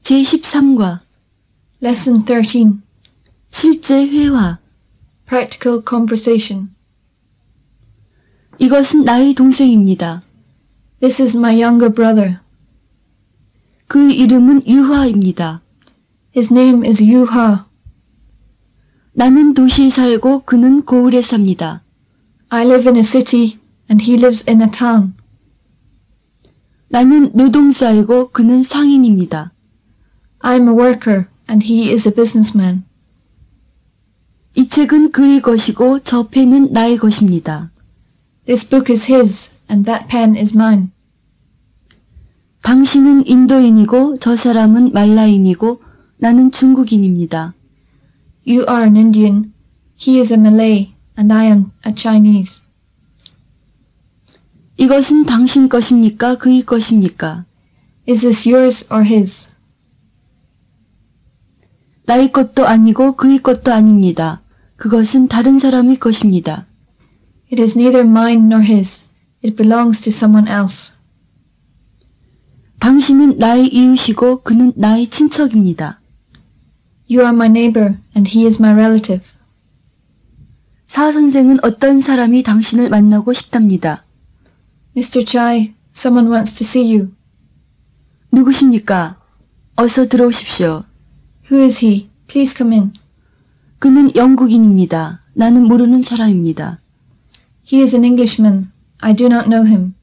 제13과 Lesson 13. 실제 회화. Practical conversation. 이것은 나의 동생입니다. This is my younger brother. 그 이름은 유화입니다. His name is Yuha. 나는 도시에 살고 그는 고을에 삽니다. I live in a city and he lives in a town. 나는 노동자이고 그는 상인입니다. I'm a worker and he is a businessman. 이 책은 그의 것이고 저 펜은 나의 것입니다. This book is his and that pen is mine. 당신은 인도인이고 저 사람은 말라인이고 나는 중국인입니다. You are an Indian, he is a Malay, and I am a Chinese. 이것은 당신 것입니까? 그의 것입니까? Is this yours or his? 나의 것도 아니고 그의 것도 아닙니다. 그것은 다른 사람의 것입니다. It is neither mine nor his. It belongs to someone else. 당신은 나의 이웃이고 그는 나의 친척입니다. You are my neighbor and he is my relative. 사 선생은 어떤 사람이 당신을 만나고 싶답니다. Mr. Chai, someone wants to see you. 누구십니까? 어서 들어오십시오. Who is he? Please come in. 그는 영국인입니다. 나는 모르는 사람입니다. He is an Englishman. I do not know him.